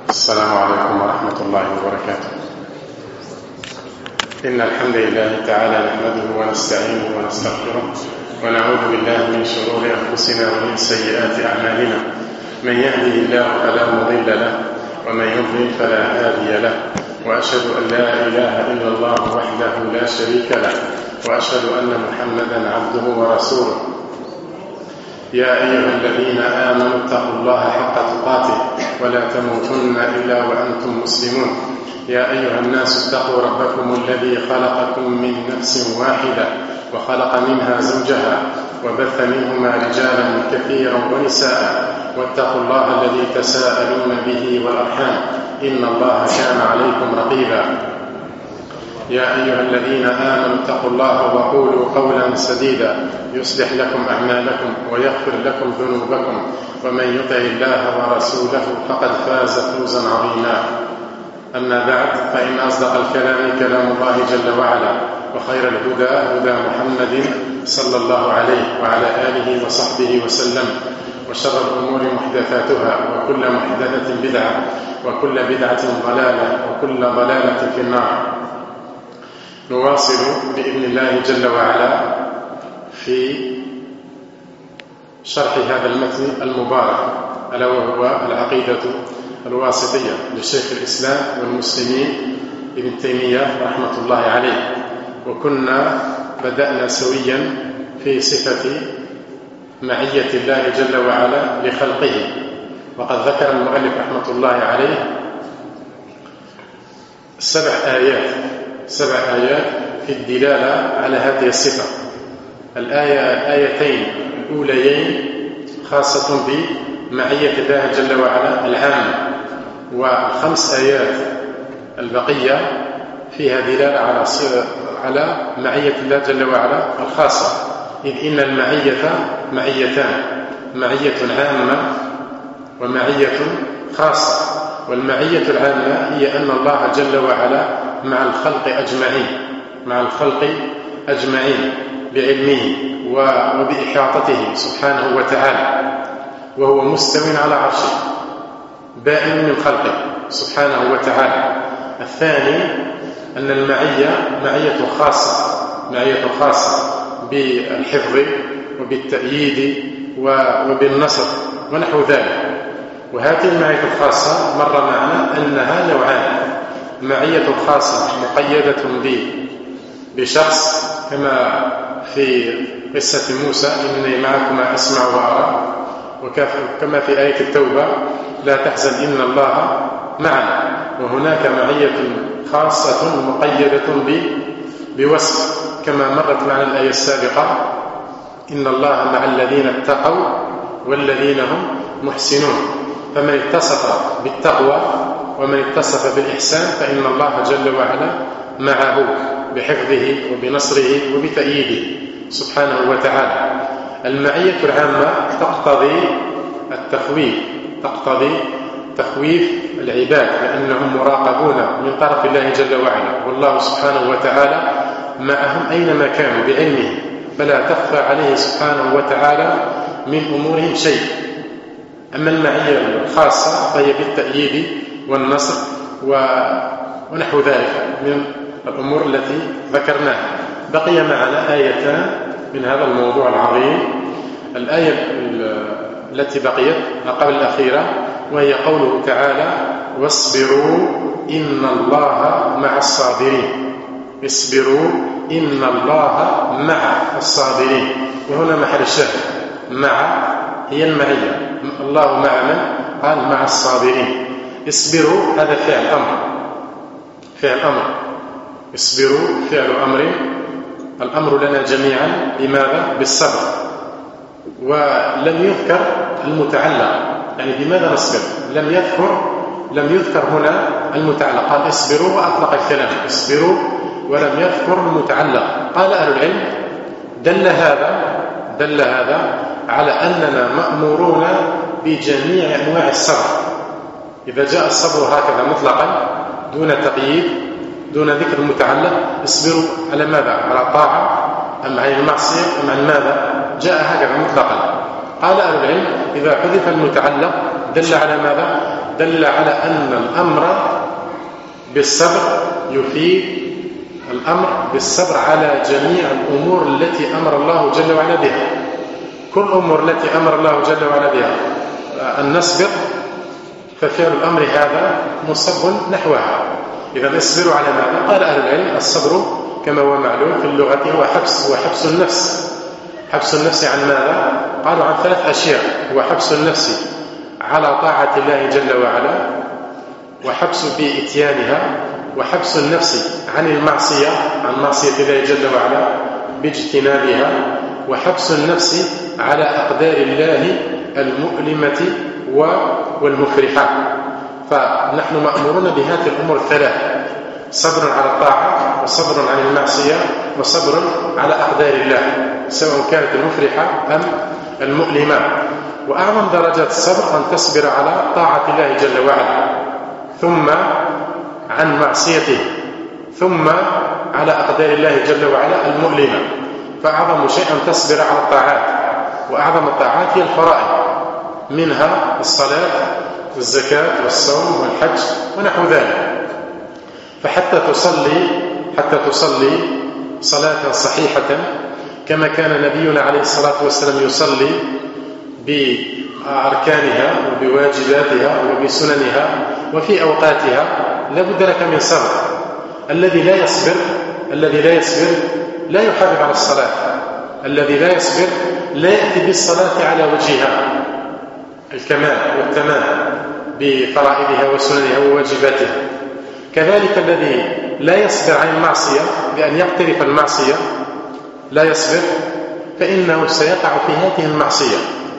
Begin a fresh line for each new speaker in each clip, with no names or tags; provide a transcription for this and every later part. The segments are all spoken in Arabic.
السلام عليكم ورحمة الله وبركاته. إن الحمد لله تعالى نحمده ونستعينه ونستغفره ونعوذ بالله من شرور أنفسنا ومن سيئات أعمالنا. من يهده الله فلا مضل له ومن يضلل فلا هادي له، وأشهد أن لا إله إلا الله وحده لا شريك له، وأشهد أن محمدا عبده ورسوله. يا أيها الذين آمنوا اتقوا الله حق تقاته ولا تموتن إلا وأنتم مسلمون. يا أيها الناس اتقوا ربكم الذي خلقكم من نفس واحدة وخلق منها زوجها وبث منهما رجالا كثيرا ونساء، واتقوا الله الذي تساءلون به والأرحام إن الله كان عليكم رقيبا. يا أيها الذين آمنوا اتقوا الله وقولوا قولا سديدا يصلح لكم أعمالكم ويغفر لكم ذنوبكم، ومن يطع الله ورسوله فقد فاز فوزا عظيما. أما بعد، فإن أصدق الكلام كلام الله جل وعلا، وخير الهدى هدى محمد صلى الله عليه وعلى آله وصحبه وسلم، وشر الأمور محدثاتها، وكل محدثة بدعة، وكل بدعة ضلالة، وكل ضلالة في النار. نواصل بإذن الله جل وعلا في شرح هذا المتن المبارك، ألا وهو العقيدة الواسطية لشيخ الإسلام والمسلمين ابن تيمية رحمة الله عليه. وكنا بدأنا سويا في صفة معية الله جل وعلا لخلقه، وقد ذكر المؤلف رحمة الله عليه 7 آيات في الدلالة على هذه الصفة. الآيتين الأوليين خاصة بمعية الله جل وعلا العامة، و5 آيات البقية فيها دلالة على معية الله جل وعلا الخاصة، إذ إن المعية معيتان: معية عامة ومعية خاصة. والمعية العامة هي أن الله جل وعلا مع الخلق أجمعين بعلمه وبإحاطته سبحانه وتعالى، وهو مستو على عرشه بائن من خلقه سبحانه وتعالى. الثاني أن المعية معية خاصة بالحفظ وبالتأييد وبالنصر ونحو ذلك. وهذه المعية الخاصة مر معنا أنها نوعان: معية خاصة مقيدة بشخص، كما في قصة موسى: إنني معكما أسمع وأرى، وكما في آية التوبة: لا تحزن إن الله معنا. وهناك معية خاصة مقيدة بوصف، كما مرت معنا الآية السابقة: إن الله مع الذين اتقوا والذين هم محسنون. فمن اتصف بالتقوى ومن اتصف بالإحسان فإن الله جل وعلا معه بحفظه وبنصره وبتأييده سبحانه وتعالى. المعية العامة تقتضي تخويف العباد، لأنهم مراقبون من طرف الله جل وعلا، والله سبحانه وتعالى معهم أينما كانوا بعلمه، فلا تخفى عليه سبحانه وتعالى من أمورهم شيء. أما المعية الخاصة فهي بالتأييد والنصر ونحو ذلك من الأمور التي ذكرناها. بقي معنا آيتان من هذا الموضوع العظيم. الآية التي بقيت قبل الأخيرة، وهي قوله تعالى: واصبروا إن الله مع الصابرين. اصبروا إن الله مع الصابرين. وهنا محل الشاهد: مع هي المعية. الله مع من؟ قال مع الصابرين. اصبروا هذا فعل أمر. اصبروا فعل أمر، الأمر لنا جميعا بماذا؟ بالصبر. ولم يذكر المتعلق، يعني بماذا نصبر؟ لم يذكر هنا المتعلق. قال اصبروا وأطلق الكلام اصبروا، ولم يذكر المتعلق. قال أهل العلم: دل هذا على أننا مأمورون بجميع أنواع الصبر. إذا جاء الصبر هكذا مطلقا دون تقييد، دون ذكر المتعلق: اصبروا على ماذا؟ على الطاعة أم عن المعصية أم عن ماذا؟ جاء هكذا مطلقا. قال أهل العلم: إذا حذف المتعلق دل على ماذا؟ دل على أن الأمر بالصبر يفيد الأمر بالصبر على جميع الأمور التي أمر الله جل وعلا بها. كل الأمور التي أمر الله جل وعلا بها أن نصبر، ففعل الأمر هذا مصب نحوها. إذا اصبروا على ماذا؟ قال أهل العلم: الصبر كما هو معلوم في اللغة هو حبس النفس. حبس النفس عن ماذا؟ قالوا عن 3 أشياء: هو حبس النفس على طاعة الله جل وعلا، وحبس بإتيانها، وحبس النفس عن المعصية، عن معصية الله جل وعلا باجتنابها، وحبس النفس على أقدار الله المؤلمة والمفرحة. فنحن مأمورون بهذه الأمور ال3: صبر على الطاعة، وصبر عن المعصية، وصبر على أقدار الله سواء كانت المفرحة أم المؤلمة. وأعظم درجات الصبر أن تصبر على طاعة الله جل وعلا، ثم عن معصيته، ثم على أقدار الله جل وعلا المؤلمة. فأعظم شيء أن تصبر على الطاعات، وأعظم الطاعات هي الفرائض، منها الصلاة والزكاة والصوم والحج ونحو ذلك. فحتى تصلي صلاة صحيحة كما كان نبينا عليه الصلاة والسلام يصلي بأركانها وبواجباتها وبسننها وفي أوقاتها، لابد لك من صبر. الذي لا يصبر لا يحافظ على الصلاة. الذي لا يصبر لا يأتي بالصلاة على وجهها الكمال والتمام بفرائضها وسننها وواجباتها. كذلك الذي لا يصبر عن المعصية بأن يقترف المعصية، لا يصبر، فإنه سيقع في هذه المعصية.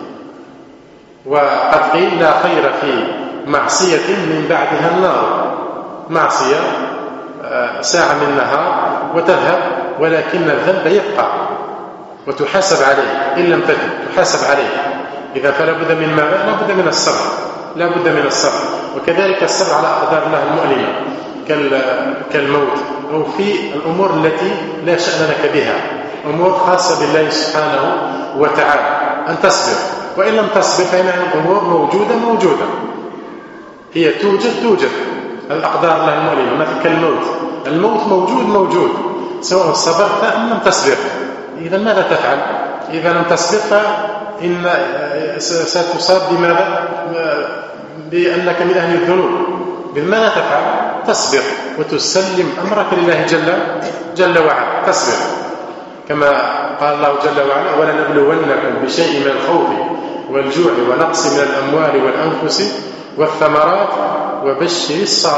وقد قيل: لا خير في معصية من بعدها النار. معصية ساعة من النهار وتذهب، ولكن الذنب يبقى وتحاسب عليه. إن لم تتب تحاسب عليه. إذا فلا بد من ماذا؟ لا بد من الصبر، لا بد من الصبر. وكذلك الصبر على أقدار الله المؤلمة كالموت، أو في الأمور التي لا شأن لك بها، أمور خاصة بالله سبحانه وتعالى، أن تصبر. وإن لم تصبر فإن الأمور موجودة، هي توجد الأقدار الله المؤلمة. مثل كالموت، الموت موجود سواء صبرت أم لم تصبر. إذا ماذا تفعل؟ إذا لم تصبر فإن ستصاب بماذا؟ بأنك من أهل الذنوب. بماذا تفعل؟ تصبر وتسلم أمرك لله جل وعلا، تصبر. كما قال الله جل وعلا: ولنبلونكم بشيء من الخوف والجوع ونقص من الأموال والأنفس والثمرات وبشر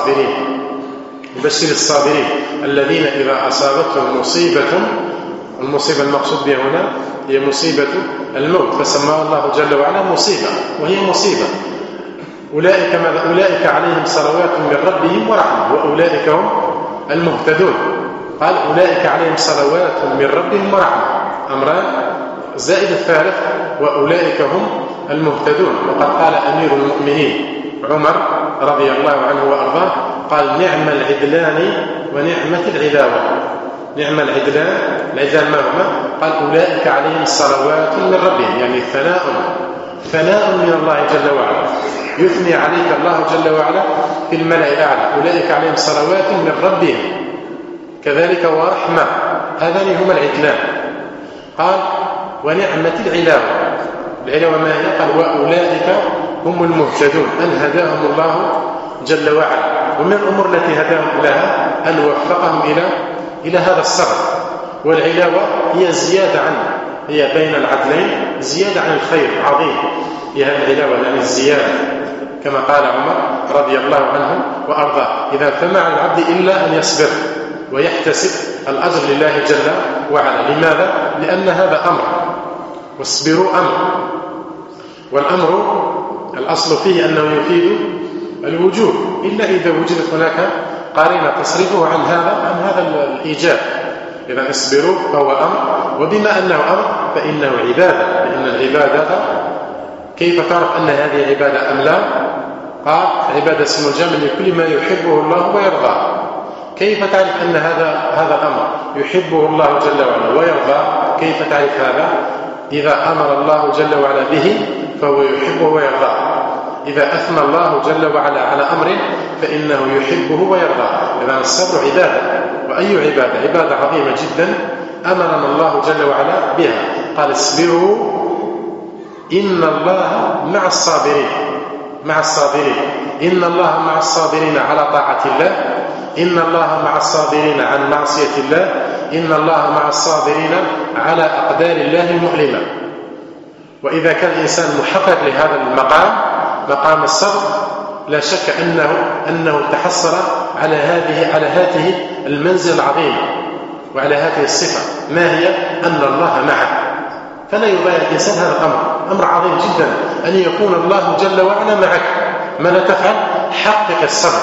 الصابرين الذين إذا أصابتهم المصيبة المقصود بها هنا هي مصيبة الموت، فسماها الله جل وعلا مصيبة، وهي مصيبة. أولئك عليهم صلوات من ربهم ورحمة وأولئك هم المهتدون. قال: أولئك عليهم صلوات من ربهم ورحمة، أمران زائد الثالث: وأولئك هم المهتدون. وقد قال أمير المؤمنين عمر رضي الله عنه وأرضاه: قال: نعم العدلان ونعمة العلاوة. نعم العدلان ما هما؟ قال: أولئك عليهم صلوات من ربهم، يعني ثناء من الله جل وعلا، يثني عليك الله جل وعلا في الملأ الأعلى. أولئك عليهم صلوات من ربهم، كذلك ورحمة. هذان هما العدلان. قال: ونعمة العلاوة ما هي؟ قال: وأولئك هم المهتدون، أن هداهم الله جل وعلا. ومن الأمور التي هداهم لها أن وفقهم إلى هذا الصبر. والعلاوة هي زيادة عنه، هي بين العدلين زيادة عن الخير عظيم، هي العلاوة يعني الزيادة، كما قال عمر رضي الله عنه وأرضاه: إذا فما على العبد إلا أن يصبر ويحتسب الأجر لله جل وعلا. لماذا؟ لأن هذا أمر، واصبروا أمر، والأمر الأصل فيه أنه يفيد الوجوب، إلا إذا وجدت هناك قرينة تصرفه عن هذا الإيجاب. إذا اصبروا فهو أمر، وبما أنه أمر فإنه عبادة، لأن العبادة كيف تعرف أن هذه عبادة أم لا؟ قال: عبادة اسم الجامع لكل ما يحبه الله ويرضاه. كيف تعرف أن هذا الأمر يحبه الله جل وعلا ويرضاه؟ كيف تعرف هذا؟ إذا أمر الله جل وعلا به فهو يحبه ويرضاه. إذا أثنى الله جل وعلا على أمر فإنه يحبه ويرضاه. إذن الصبر عبادة، وأي عبادة؟ عبادة عظيمة جدا أمرنا الله جل وعلا بها. قال اصبروا إن الله مع الصابرين. مع الصابرين، إن الله مع الصابرين على طاعة الله، إن الله مع الصابرين عن معصية الله، إن الله مع الصابرين على أقدار الله المؤلمة. وإذا كان الإنسان محقق لهذا المقام، مقام الصبر، لا شك أنه تحصل على هذه المنزل العظيم وعلى هذه الصفة. ما هي؟ أن الله معه. فلا يضيع الإنسان هذا الأمر، أمر عظيم جدا أن يكون الله جل وعلا معك. ماذا تفعل؟ حقق الصبر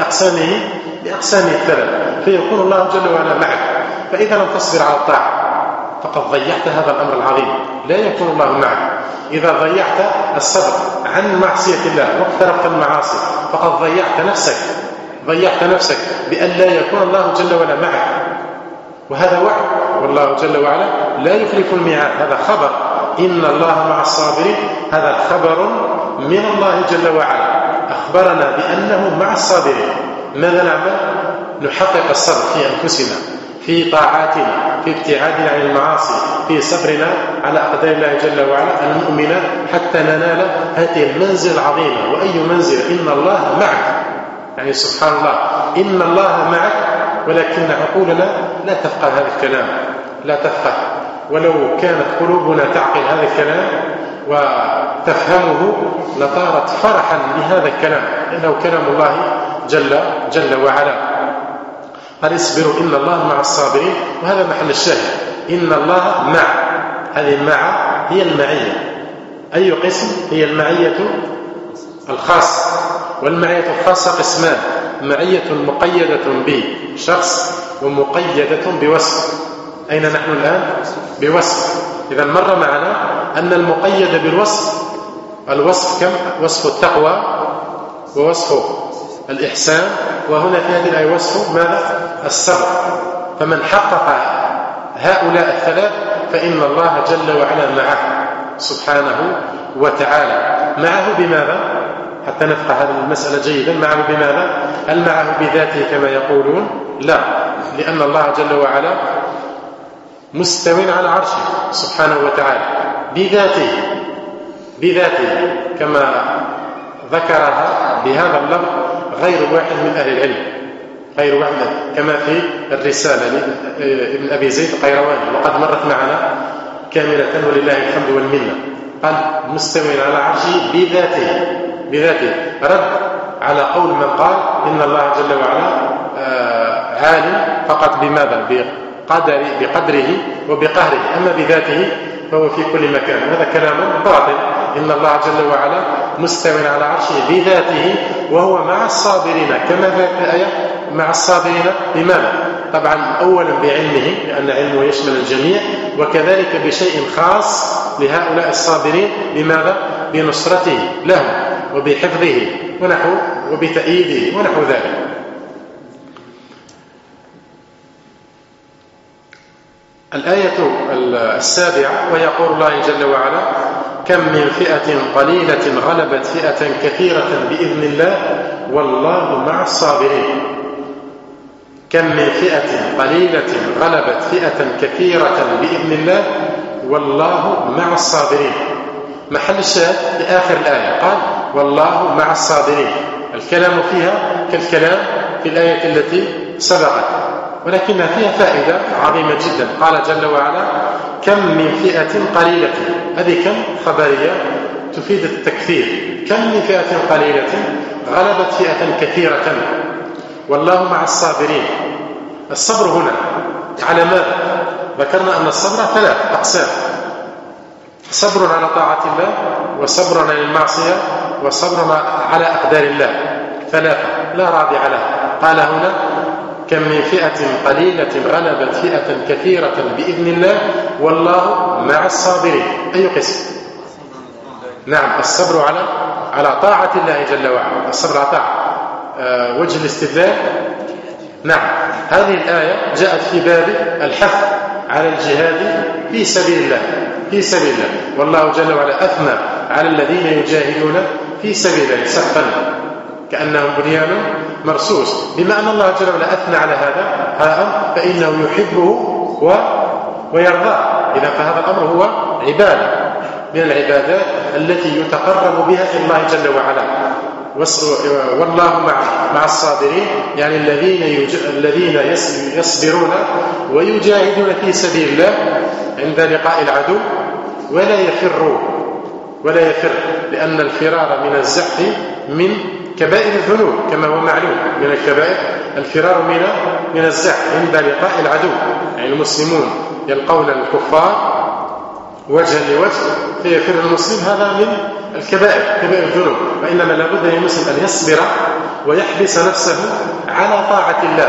بأقسامه الثلاث، فيكون الله جل وعلا معك. فإذا لم تصبر على الطاعة فقد ضيعت هذا الأمر العظيم، لا يكون الله معك. إذا ضيعت الصبر عن معصية الله واقترفت المعاصي فقد ضيعت نفسك بأن لا يكون الله جل وعلا معك. وهذا وعد، والله جل وعلا لا يخلف الميعاد. هذا خبر، إن الله مع الصابرين، هذا خبر من الله جل وعلا، أخبرنا بأنه مع الصابرين. ماذا نعمل؟ نحقق الصبر في أنفسنا، في طاعاتنا، في ابتعادنا عن المعاصي، في صبرنا على أقدار الله جل وعلا المؤمنة، حتى ننال هذه المنزل العظيمة. وأي منزل؟ إن الله معك. يعني سبحان الله، إن الله معك، ولكن عقولنا لا تفقه هذا الكلام، لا تفقه. ولو كانت قلوبنا تعقل هذا الكلام وتفهمه لطارت فرحا بهذا الكلام، لأنه كلام الله جل وعلا. قال اصبروا إن الله مع الصابرين، وهذا محل الشاهد. إن الله مع، هذه المع هي المعية. أي قسم؟ هي المعية الخاصة. والمعية الخاصة قسمان: معية مقيدة بشخص ومقيدة بوصف. أين نحن الآن؟ بوصف. إذا مر معنا أن المقيد بالوصف، الوصف كم؟ وصف التقوى ووصف الإحسان، وهنا في هذه الآية وصف ماذا؟ الصبر. فمن حقق هؤلاء الثلاث فإن الله جل وعلا معه سبحانه وتعالى. معه بماذا؟ حتى نفقه هذه المسألة جيدا. معه بماذا؟ هل معه بذاته كما يقولون؟ لا، لأن الله جل وعلا مستوٍ على عرشه سبحانه وتعالى بذاته كما ذكرها بهذا اللفظ غير واحد من أهل العلم، غير واحد، كما في الرسالة لابن أبي زيد القيرواني، وقد مرت معنا كاملة ولله الحمد والمنة. قال مستوٍ على عرشه بذاته، رد على قول من قال إن الله جل وعلا عالم فقط بماذا؟ بقدره وبقهره، أما بذاته فهو في كل مكان. هذا كلام باطل. إن الله جل وعلا مستوٍ على عرشه بذاته، وهو مع الصابرين، كما في الآية مع الصابرين بماذا؟ طبعا أولا بعلمه، لأن علمه يشمل الجميع، وكذلك بشيء خاص لهؤلاء الصابرين، بماذا؟ بنصرته لهم وبحفظه وبتأييده ونحو ذلك. الآية السابعة: ويقول الله جل وعلا: كم من فئة قليلة غلبت فئة كثيرة بإذن الله والله مع الصابرين. كم من فئة قليلة غلبت فئة كثيرة بإذن الله والله مع الصابرين. محل الشاهد في آخر الآية قال والله مع الصابرين. الكلام فيها كالكلام في الآية التي سبقت، ولكنها فيها فائدة عظيمة جدا. قال جل وعلا: كم من فئة قليلة. هذه كم خبرية تفيد التكثير. كم من فئة قليلة غلبت فئة كثيرة والله مع الصابرين. الصبر هنا على ماذا؟ ذكرنا أن الصبر 3 أقسام: صبر على طاعة الله، وصبر عن المعصية، وصبر على أقدار الله. 3 لا رابع لها. قال هنا: كم من فئة قليلة غلبت فئة كثيرة بإذن الله والله مع الصابرين. أي قسم؟ نعم، الصبر على طاعة الله جل وعلا، الصبر على طاعة. وجه الاستدلال: نعم، هذه الآية جاءت في باب الحث على الجهاد في سبيل الله، والله جل وعلا أثنى على الذين يجاهدون في سبيل الله سقفا كأنه بنيان مرصوص. بما أن الله جل وعلا أثنى على هذا فإنه يحبه ويرضاه. إذا فهذا الأمر هو عبادة من العبادات التي يتقرب بها إلى الله جل وعلا. والله مع الصابرين، يعني الذين يصبرون ويجاهدون في سبيل الله عند لقاء العدو ولا يفر، لأن الفرار من الزحف من كبائر الذنوب كما هو معلوم. من الكبائر الفرار من الزحف عند لقاء العدو، يعني المسلمون يلقون الكفار وجها لوجه فيفر المسلم، هذا من الكبائر كبائر الذنوب. وإنما لابد للمسلم أن يصبر ويحبس نفسه على طاعة الله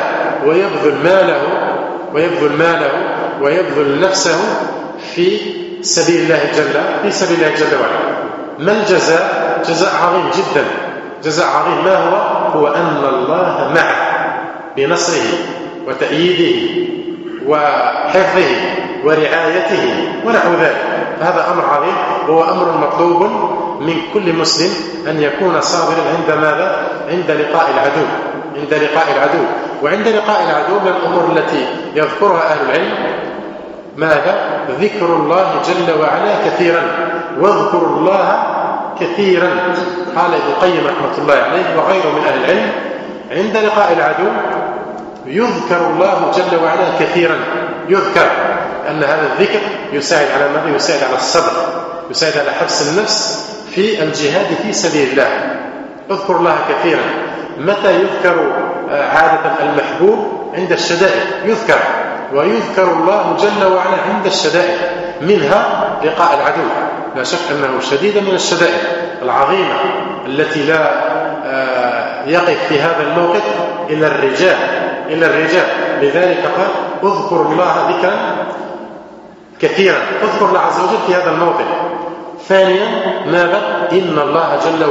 ويبذل ماله ويبذل نفسه في سبيل الله جل وعلا. ما الجزاء؟ جزاء عظيم جدا، جزاء عظيم. ما هو أن الله معه بنصره وتأييده وحفظه ورعايته ونحو ذلك. هذا أمر عظيم، وهو أمر مطلوب من كل مسلم أن يكون صابرا عند ماذا؟ عند لقاء العدو. وعند لقاء العدو من الأمور التي يذكرها أهل العلم ماذا؟ ذكر الله جل وعلا كثيرا. واذكروا الله كثيرا. قال ابن القيم رحمة الله عليه وغيره من أهل العلم عند لقاء العدو يذكر الله جل وعلا كثيرا. يذكر أن هذا الذكر يساعد على ماذا؟ يساعد على الصبر، يساعد على حبس النفس في الجهاد في سبيل الله. اذكر الله كثيرا. متى يذكر عادة المحبوب؟ عند الشدائد يذكر، ويذكر الله جل وعلا عند الشدائد، منها لقاء العدو. لا شك أنه شديد من الشدائد العظيمة التي لا يقف في هذا الموقف إلا الرجال. لذلك قال اذكر الله ذكرا كثيرا. اذكر الله عز وجل في هذا الموقف. ثانيا ماذا؟ إن الله جل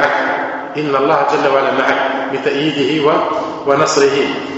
وعلا معك بتأييده ونصره.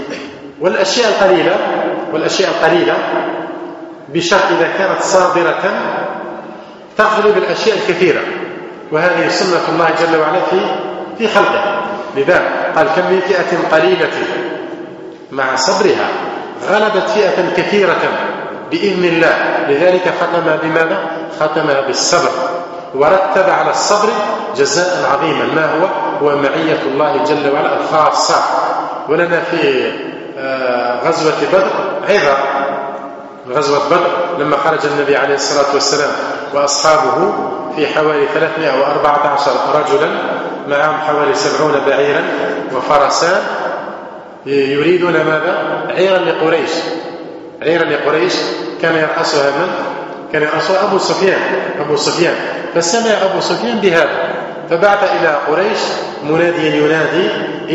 والأشياء القليلة بشرط إذا كانت صابرة تغلب الأشياء الكثيرة، وهذه سنة الله جل وعلا في خلقه. لذا قال كم من فئة قليلة مع صبرها غلبت فئة كثيرة بإذن الله. لذلك ختم بماذا؟ ختم بالصبر، ورتب على الصبر جزاء عظيما. ما هو معية الله جل وعلا الخاصة. ولنا في غزوة بدر عظة. غزوة بدر لما خرج النبي عليه الصلاة والسلام وأصحابه في حوالي 314 رجلا، معهم حوالي 70 بعيرا وفرسان، يريدون ماذا؟ عيرا لقريش. كان يرأسها من؟ كان يرأسها أبو سفيان. فسمع أبو سفيان بهذا فبعث إلى قريش مناديا ينادي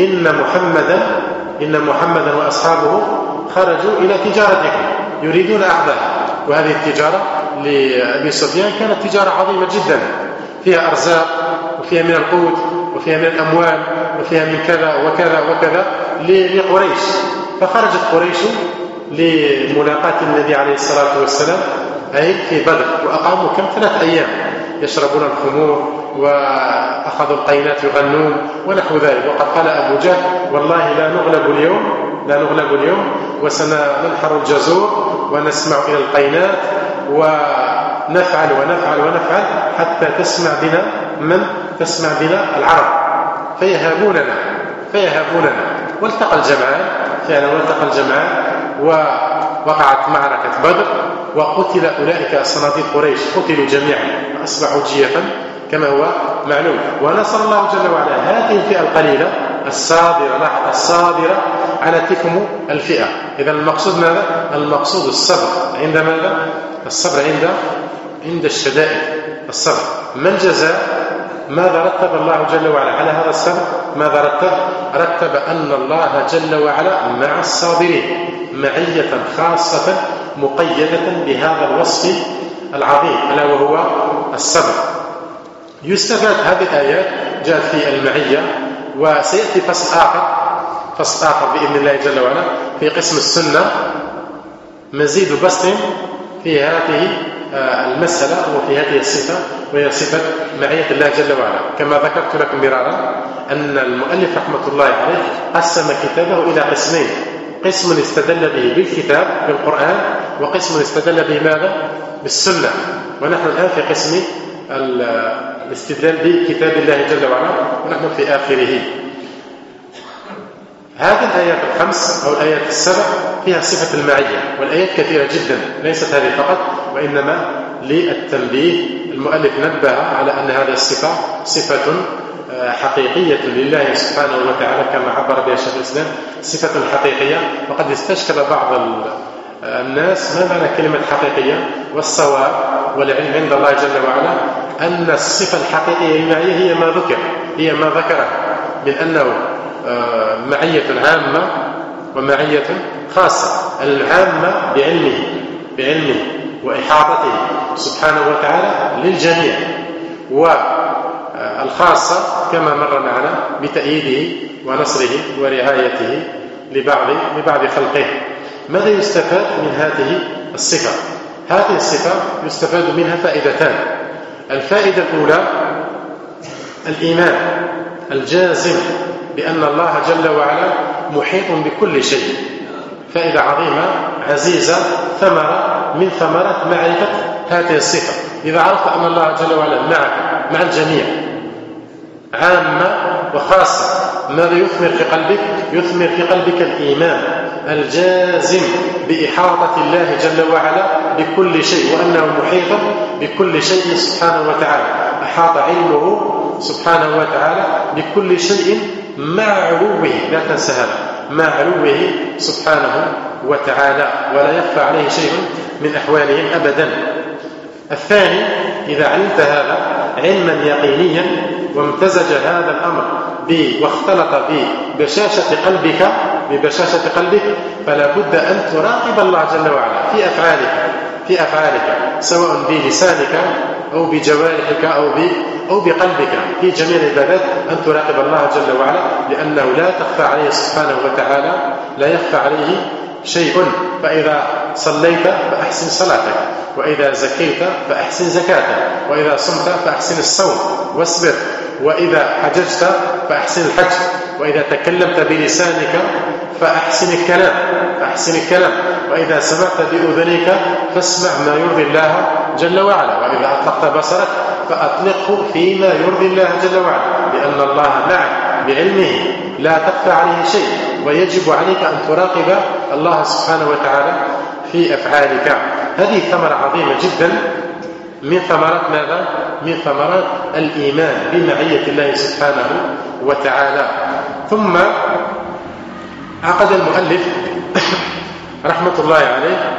إن محمدا وأصحابه خرجوا إلى تجارتكم يريدون أعداء. وهذه التجارة لأبي سفيان كانت تجارة عظيمة جدا، فيها أرزاق وفيها من القوت وفيها من الأموال وفيها من كذا وكذا وكذا لقريش. فخرجت قريش لملاقاة النبي عليه الصلاة والسلام أي في بدر، وأقاموا 3 أيام يشربون الخمور وأخذوا القينات يغنون ونحو ذلك. وقد قال أبو جهل والله لا نغلب اليوم وسننحر الجزور ونسمع إلى القينات ونفعل حتى تسمع بنا العرب فيهابوننا. والتقى الجمعان ووقعت معركة بدر، وقتل أولئك صناديد قريش، قتلوا جميعا وأصبحوا جيفا كما هو معلوم. ونصر الله جل وعلا هذه الفئة القليلة الصابرة على تلكم الفئة. إذا المقصود ماذا؟ المقصود الصبر. عند ماذا؟ الصبر عند الشدائد. الصبر. ما الجزاء؟ ماذا رتب الله جل وعلا على هذا الصبر؟ ماذا رتب أن الله جل وعلا مع الصابرين معية خاصة مقيدة بهذا الوصف العظيم ألا وهو الصبر. يستفاد هذه الآيات جاءت في المعية، وسيأتي فصل آخر بإذن الله جل وعلا في قسم السنة، مزيد بسط في هذه المسألة وفي هذه الصفة، وهي صفة معية الله جل وعلا. كما ذكرت لكم مرارا أن المؤلف رحمة الله عليه قسم كتابه إلى قسمين: قسم استدل به بالكتاب بالقرآن، وقسم استدل به ماذا؟ بالسنة. ونحن الآن في قسم الاستدلال بكتاب الله جل وعلا، ونحن في آخره. هذه الآيات الخمس أو الآيات السبع فيها صفة المعية، والآيات كثيرة جدا، ليست هذه فقط، وإنما للتنبيه المؤلف نبه على أن هذه الصفة صفة حقيقية لله سبحانه وتعالى كما عبر بها شيخ الإسلام، صفة حقيقية. وقد استشكل بعض الناس ما معنى كلمة حقيقية، والصواب والعلم عند الله جل وعلا أن الصفة الحقيقية للمعية هي ما ذكره من أنه معية عامة ومعية خاصة. العامة بعلمه وإحاطته سبحانه وتعالى للجميع، والخاصة كما مر معنا بتأييده ونصره ورعايته لبعض خلقه. ماذا يستفاد من هذه الصفة؟ هذه الصفة يستفاد منها فائدتان. الفائدة الأولى الإيمان الجازم بأن الله جل وعلا محيط بكل شيء. فائدة عظيمة عزيزة، ثمرة من ثمرات معرفة هذه الصفة. إذا عرفت أن الله جل وعلا معك مع الجميع، عامة وخاصة، ماذا يثمر في قلبك؟ يثمر في قلبك الإيمان الجازم بإحاطة الله جل وعلا بكل شيء، وأنه محيط بكل شيء سبحانه وتعالى. أحاط علمه سبحانه وتعالى بكل شيء مع علوه، لا تنسى هذا، مع علوه سبحانه وتعالى، ولا يخفى عليه شيء من أحوالهم أبدا. الثاني، إذا علمت هذا علما يقينيا وامتزج هذا الأمر واختلط ببشاشة قلبك، فلا بد أن تراقب الله جل وعلا في أفعالك سواء بلسانك أو بجوارحك أو بقلبك، في جميع العبادات أن تراقب الله جل وعلا، لأنه لا تخفى عليه سبحانه وتعالى، لا يخفى عليه شيء. فإذا صليت فأحسن صلاتك، وإذا زكيت فأحسن زكاتك، وإذا صمت فأحسن الصوم واصبر، وإذا حججت فأحسن الحج، وإذا تكلمت بلسانك فأحسن الكلام، وإذا سمعت بأذنك فاسمع ما يرضي الله جل وعلا، وإذا أطلقت بصرك فأطلقه فيما يرضي الله جل وعلا، لأن الله معك بعلمه لا تخفى عليه شيء، ويجب عليك أن تراقب الله سبحانه وتعالى في أفعالك. هذه ثمرة عظيمة جدا من ثمرات ماذا؟ من ثمرات الإيمان بمعية الله سبحانه وتعالى. ذم عقد المؤلف رحمة الله عليه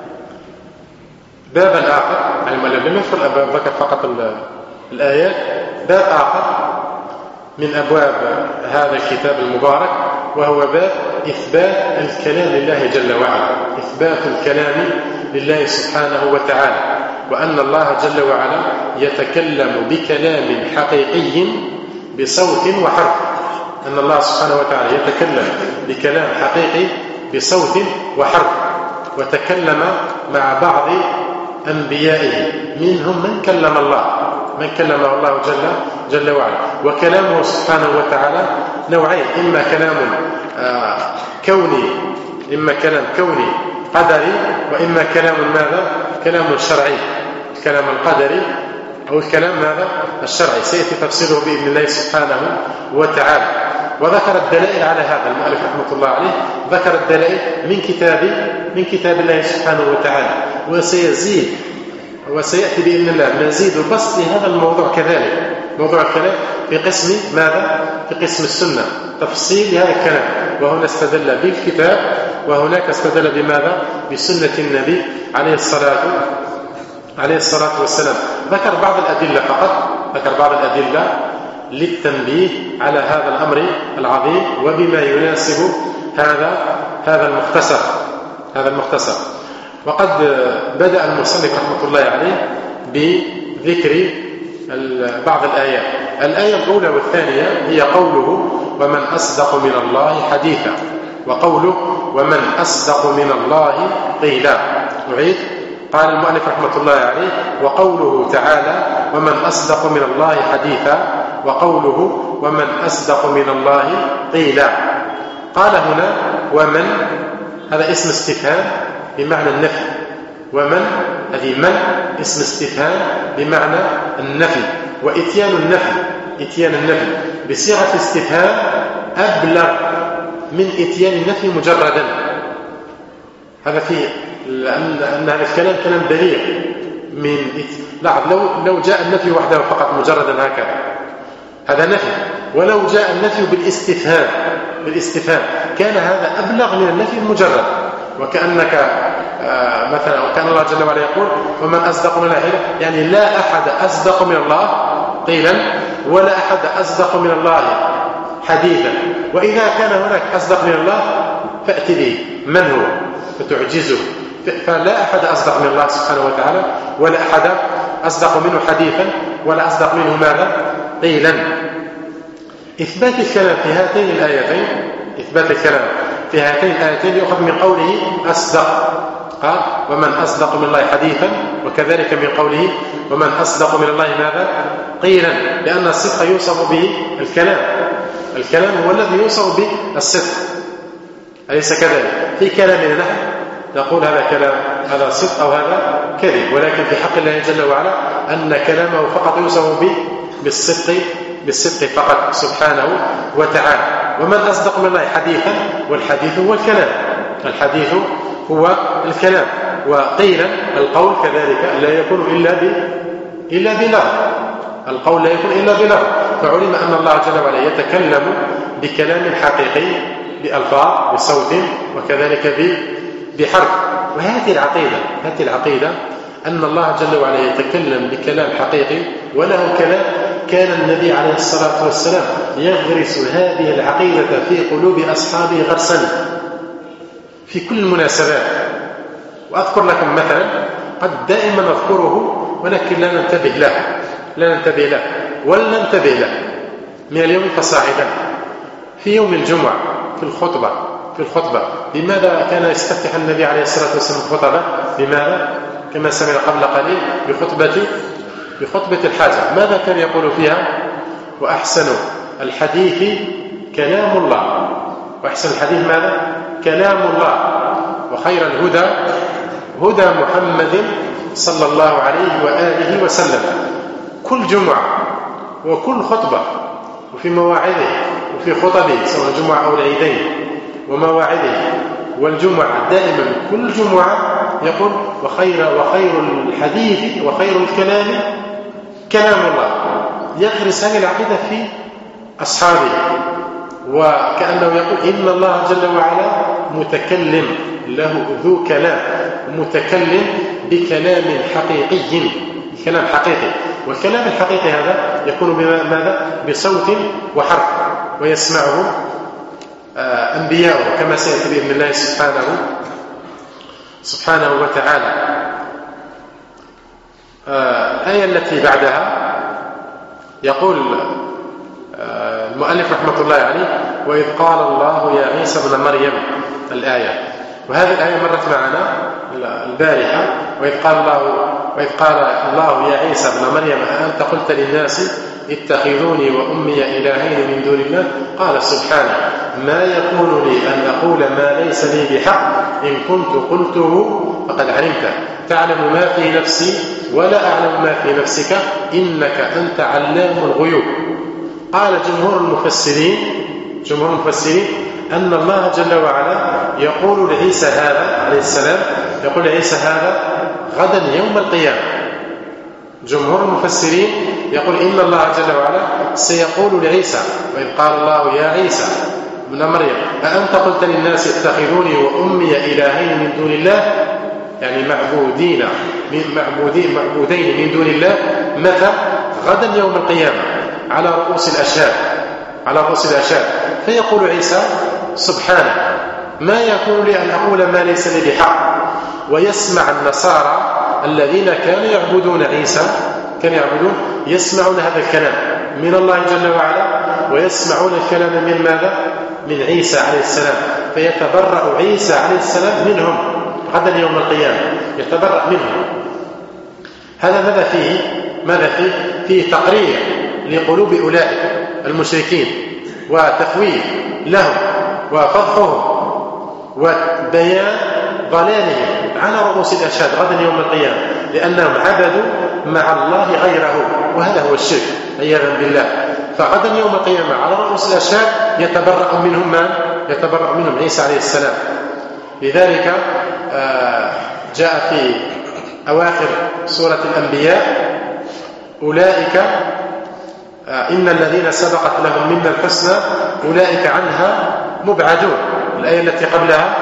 بابا آخر، يعني المؤلف لم يذكر ذكر فقط الآيات، باب آخر من أبواب هذا الكتاب المبارك، وهو باب إثبات الكلام لله جل وعلا، إثبات الكلام لله سبحانه وتعالى، وأن الله جل وعلا يتكلم بكلام حقيقي بصوت وحرف. أن الله سبحانه وتعالى يتكلم بكلام حقيقي بصوت وحرف، وتكلم مع بعض أنبيائه، منهم من كلمه الله جل وعلا. وكلامه سبحانه وتعالى نوعين: إما كلام كوني، إما كلام كوني قدري، وإما كلام ماذا؟ كلام شرعي، الكلام القدري أو الكلام ماذا؟ الشرعي، سيأتي تفسيره بإذن الله سبحانه وتعالى. وذكر الدلائل على هذا المؤلف رحمة الله عليه، ذكر الدلائل من كتاب الله سبحانه وتعالى، وسيأتي بإذن الله مزيد بسط هذا الموضوع كذلك، موضوع الكلام في قسم ماذا؟ في قسم السنة، تفصيل هذا الكلام. وهنا استدل بالكتاب، وهناك استدل بماذا؟ بسنة النبي عليه الصلاة والسلام. ذكر بعض الأدلة فقط، ذكر بعض الأدلة للتنبيه على هذا الأمر العظيم، وبما يناسب هذا المختصر. وقد بدأ المصنف رحمة الله عليه بذكر بعض الآيات. الآية الأولى والثانية هي قوله: ومن أصدق من الله حديثا، وقوله: ومن أصدق من الله قيلا. نعيد: قال المؤلف رحمة الله عليه: وقوله تعالى: ومن أصدق من الله حديثا، وقوله: ومن أصدق من الله قيلا. قال هنا ومن، هذا اسم استفهام بمعنى النفي، ومن هذه من اسم استفهام بمعنى النفي، وإتيان النفي بصيغة الاستفهام أبلغ من إتيان النفي مجردا. هذا فيه أن هذا الكلام كلام بليغ من لو جاء النفي وحده فقط مجردا هكذا هذا نفي، ولو جاء النفي بالاستفهام كان هذا أبلغ من النفي المجرد. وكأنك مثلا وكان الله جل وعلا يقول: ومن أصدق من الله قيلا، يعني لا أحد أصدق من الله قيلا ولا أحد أصدق من الله حديثا. وإذا كان هناك أصدق من الله فأتي به من هو فتعجزه، فلا أحد أصدق من الله سبحانه وتعالى، ولا أحد أصدق منه حديثا، ولا أصدق منه ماذا؟ قيلا. إثبات الكلام في هاتين الآيتين يؤخذ من قوله أصدق، قال: ومن أصدق من الله حديثا، وكذلك من قوله: ومن أصدق من الله ماذا؟ قيلا، لأن الصدق يوصف به الكلام هو الذي يوصف به الصدق، أليس كذلك؟ في كلامنا نحن نقول هذا كلام، هذا صدق أو هذا كذب، ولكن في حق الله جل وعلا أن كلامه فقط يوصف به بالصدق فقط سبحانه وتعالى. ومن أصدق من الله حديثا، والحديث هو الكلام وقيلا القول كذلك لا يكون إلا بلفظ، القول لا يكون إلا بلفظ. فعلم أن الله جل وعلا يتكلم بكلام حقيقي بألفاظ بصوت وكذلك بحرف. وهذه العقيدة أن الله جل وعلا يتكلم بكلام حقيقي وله كلام، كان النبي عليه الصلاة والسلام يغرس هذه العقيدة في قلوب أصحابه غرسا في كل المناسبات. وأذكر لكم مثلا قد دائما أذكره ولكن لا ننتبه له من اليوم فصاعدا. في يوم الجمعة في الخطبة لماذا كان يستفتح النبي عليه الصلاة والسلام الخطبة؟ لماذا؟ كما سمعنا قبل قليل بخطبة الحاجة، ماذا كان يقول فيها؟ وأحسن الحديث كلام الله. وأحسن الحديث ماذا؟ كلام الله. وخير الهدى هدى محمد صلى الله عليه وآله وسلم. كل جمعة وكل خطبة وفي مواعظه وفي خطبه سواء الجمعة أو العيدين ومواعظه والجمعة دائما كل جمعة يقول وخير الحديث وخير الكلام كلام الله. يغرس هذه العقيدة في أصحابه، وكأنه يقول إن الله جل وعلا متكلم له ذو كلام، متكلم بكلام حقيقي، كلام حقيقي. والكلام الحقيقي هذا يكون بماذا؟ بصوت وحرف، ويسمعه أنبياءه كما سيأتي بإذن الله سبحانه وتعالى. الآية التي بعدها يقول المؤلف رحمة الله عليه: وإذ قال الله يا عيسى ابن مريم، الآية. وهذه الآية مرت معنا البارحة: وإذ قال الله يا عيسى ابن مريم أأنت قلت للناس اتخذوني وأمي إلهين من دون الله؟ قال سبحانه: ما يكون لي أن أقول ما ليس لي بحق، إن كنت قلته فقد علمته، تعلم ما في نفسي ولا أعلم ما في نفسك، إنك أنت علام الغيوب. قال جمهور المفسرين أن الله جل وعلا يقول لعيسى هذا عليه السلام، يقول لعيسى هذا غدا يوم القيامة. جمهور المفسرين يقول إن الله جل وعلا سيقول لعيسى: وإذ قال الله يا عيسى ابن مريم أأنت قلت للناس اتخذوني وأمي إلهين من دون الله، يعني معبودين من دون الله، متى؟ غدا يوم القيامة على رؤوس الأشهاد. فيقول عيسى: سبحانه، ما يكون لي أن أقول ما ليس لي بحق. ويسمع النصارى الذين كانوا يعبدون عيسى، يسمعون هذا الكلام من الله جل وعلا، ويسمعون الكلام من ماذا؟ من عيسى عليه السلام، فيتبرأ عيسى عليه السلام منهم غدا يوم القيامة. يتبرأ منهم. هذا ماذا فيه تقرير لقلوب أولئك المشركين وتخويف لهم وفضحهم وبيان ضلالهم على رؤوس الأشهاد غدا يوم القيامة، لأنهم عبدوا مع الله غيره، وهذا هو الشرك عياذا بالله. فغدا يوم القيامة على رؤوس الأشهاد يتبرأ منهم من؟ يتبرأ منهم عيسى عليه السلام. لذلك جاء في أواخر سورة الأنبياء أولئك إن الذين سبقت لهم منا الحسنى أولئك عنها مبعدون. الآية التي قبلها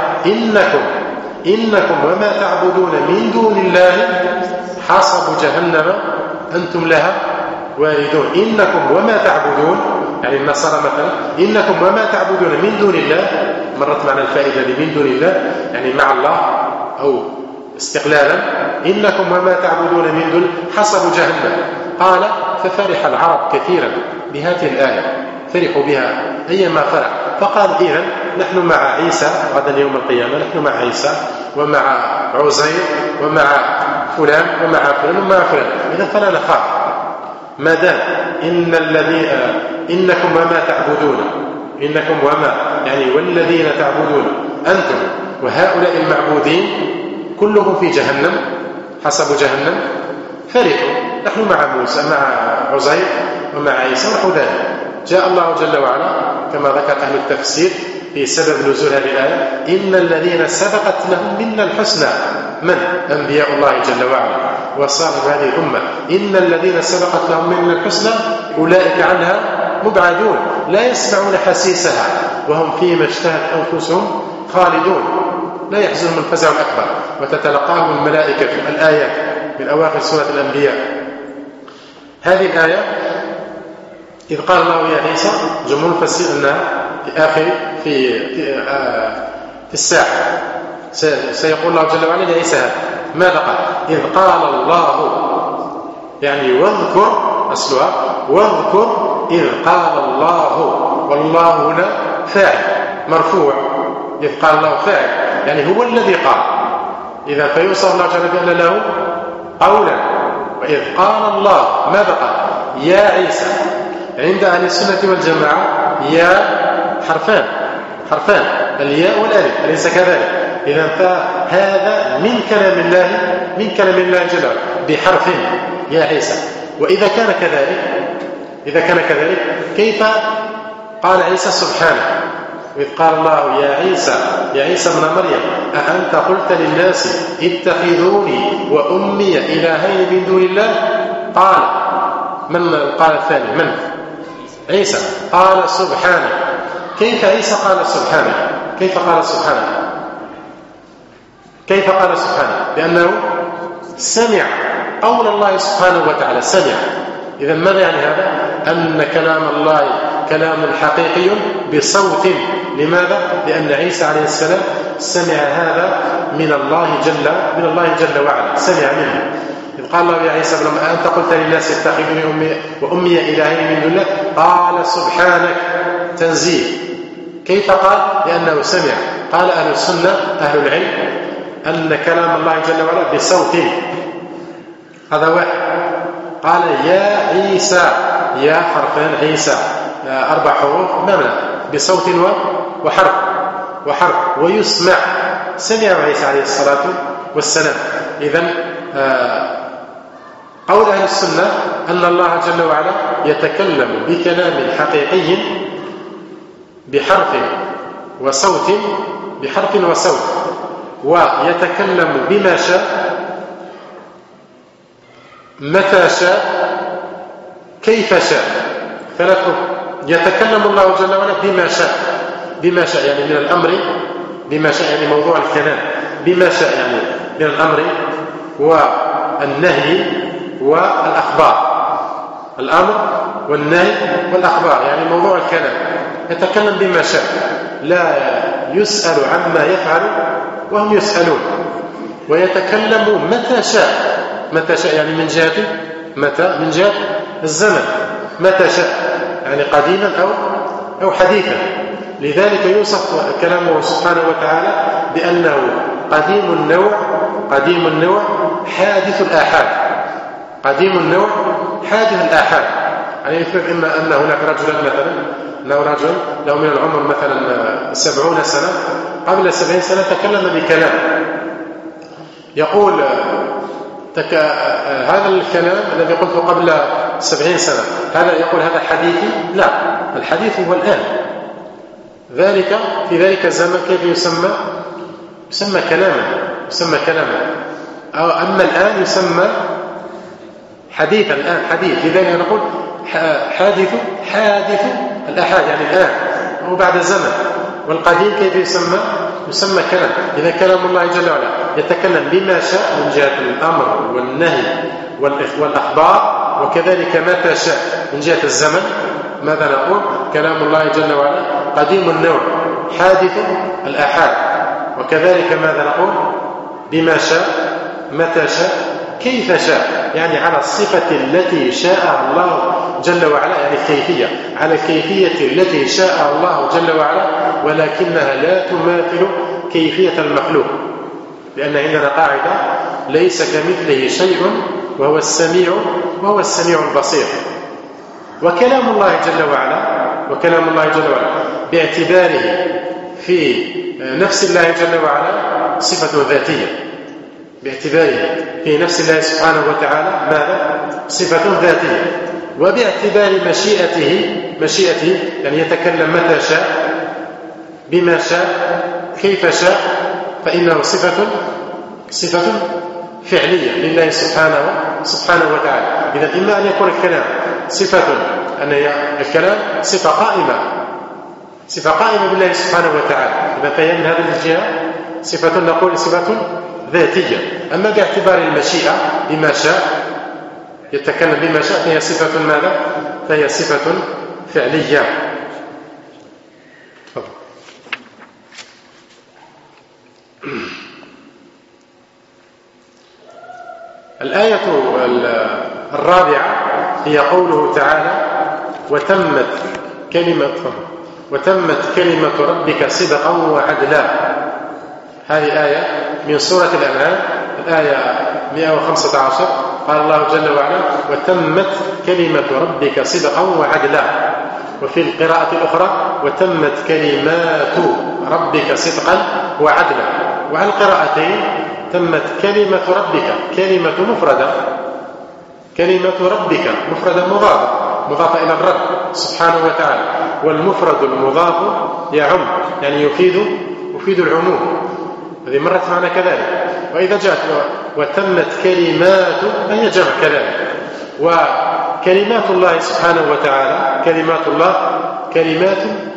إنكم وما تعبدون من دون الله حصب جهنم أنتم لها واردون. إنكم وما تعبدون، يعني النصارى مثلا، إنكم وما تعبدون من دون الله، مرت معنا الفائدة من دون الله يعني مع الله أو استقلالا. إنكم وما تعبدون من دون حصب جهنم. قال ففرح العرب كثيرا بهذه الآية، فرحوا بها أيما فرح، فقال إذن نحن مع عيسى غدا يوم القيامة، نحن مع عيسى ومع عزير ومع فلان ومع فلان ومع فلان، إذن فلا نخاف ما دام إنكم وما تعبدون، إنكم وما يعني والذين تعبدون أنتم وهؤلاء المعبودين كلهم في جهنم حسب جهنم. فرحوا نحن مع موسى مع عزير ومع عيسى ونحو ذلك. جاء الله جل وعلا كما ذكر أهل التفسير في سبب نزول هذه الآية إن الذين سبقت لهم منا الحسنى، من؟ أنبياء الله جل وعلا وصالح هذه الأمة. إن الذين سبقت لهم منا الحسنى أولئك عنها مبعدون لا يسمعون حسيسها وهم فيما اشتهت أنفسهم خالدون، لا يحزنهم الفزع الأكبر وتتلقاهم الملائكة. الآيات من أواخر سورة الأنبياء. هذه الآية إذ قال الله يا عيسى، جمهور المفسرين أنها في آخر في الساعة سيقول الله جل وعلا لعيسى هذا. ماذا قال؟ إذ قال الله، يعني واذكر أصلها واذكر إذ قال الله، والله هنا فاعل مرفوع، إذ قال الله فاعل يعني هو الذي قال. إذا فيوصف الله جل وعلا له قولا. وإذ قال الله ماذا قال؟ يا عيسى. عند أهل السنة والجماعة يا حرفان الياء والألف، أليس كذلك؟ إذا فهذا من كلام الله جل وعلا بحرف يا عيسى. وإذا كان كذلك كيف قال عيسى سبحانه؟ إذ قال الله يا عيسى ابن مريم أأنت قلت للناس اتخذوني وأمي إلهين من دون الله؟ قال من قال الثاني؟ من؟ عيسى. قال سبحانه. كيف عيسى قال سبحانه؟ كيف قال سبحانه؟ لأنه سمع قول الله سبحانه وتعالى، سمع. إذا ماذا يعني هذا؟ أن كلام الله كلام حقيقي بصوت. لماذا؟ لأن عيسى عليه السلام سمع هذا من الله جل وعلا، سمع منه. إذ قال الله يا عيسى ابن مريم أنت قلت للناس اتخذوني وأمي إلهين من دون الله؟ قال سبحانك، تنزيه. كيف قال؟ لأنه سمع. قال أهل السنة أهل العلم أن كلام الله جل وعلا بصوت، هذا واحد. قال يا عيسى، يا حرفان عيسى 4 حروف، معنى بصوت وحرف ويسمع. سمع عيسى عليه الصلاة والسلام. إذن قول أهل السنة أن الله جل وعلا يتكلم بكلام حقيقي بحرف وصوت، ويتكلم بما شاء متى شاء كيف شاء. يتكلم الله جل وعلا بما شاء يعني من الأمر، بما شاء يعني موضوع الكلام، بما شاء يعني من الأمر والنهي والأخبار. الأمر والنهي والأخبار يعني موضوع الكلام. يتكلم بما شاء، لا يسأل عما يفعل وهم يسألون. ويتكلم متى شاء يعني من جهة متى، من جهة الزمن، متى شاء يعني قديما أو حديثا. لذلك يوصف كلامه سبحانه وتعالى بأنه قديم النوع حادث الآحاد. قديم النوع حادث الآحاد، يعني يفرض إما أن هناك رجلا مثلا، لو رجل له من العمر مثلا 70 سنة، قبل 70 سنة تكلم بكلام يقول هذا الكلام الذي قلته قبل 70 سنة هذا يقول هذا حديثي؟ لا، الحديث هو الآن. في ذلك الزمن كيف يسمى كلاما، أما الآن يسمى حديثا. الآن حديث، لذلك نقول حادث الآحاد، يعني الآن أو بعد زمن. والقديم كيف يسمى كلام. إذا كلام الله جل وعلا يتكلم بما شاء من جهة الأمر والنهي والأخبار، وكذلك متى شاء من جهة الزمن. ماذا نقول؟ كلام الله جل وعلا قديم النوع حادث الآحاد. وكذلك ماذا نقول؟ بما شاء، متى شاء، كيف شاء، يعني على الصفة التي شاء الله جل وعلا، يعني الكيفية، على الكيفية التي شاء الله جل وعلا، ولكنها لا تماثل كيفية المخلوق. لأن عندنا قاعدة: ليس كمثله شيء وهو السميع البصير. وكلام الله جل وعلا باعتباره في نفس الله جل وعلا صفة ذاتية، باعتباره في نفس الله سبحانه وتعالى ماذا؟ صفة ذاتية. وباعتبار مشيئته يعني يتكلم متى شاء، بما شاء، كيف شاء، فإنه صفة فعلية لله سبحانه وتعالى. إذا إما أن يكون الكلام الكلام صفة قائمة بالله سبحانه وتعالى، إذا فهي من هذه الجهة صفة، نقول صفة ذاتية. أما باعتبار المشيئة بما شاء، يتكلم بما شاء، فهي صفة ماذا؟ فهي صفة فعلية. الآية الرابعة هي قوله تعالى: وتمت كلمة ربك صدقا وعدلا. هذه آية من سورة الأنعام، الآية 115. قال الله جل وعلا: وتمت كلمة ربك صدقا وعدلا. وفي القراءة الأخرى: وتمت كلمات ربك صدقا وعدلا. وعلى القراءتين تمت كلمة ربك، كلمة ربك مفردة مضافة إلى الرب سبحانه وتعالى. والمفرد المضاف يعم، يعني يفيد العموم. هذه مرت معنا كذلك. وإذا جاءت وتمت كلمات فهي جمع كذلك. وكلمات الله سبحانه وتعالى كلمات الله كلمات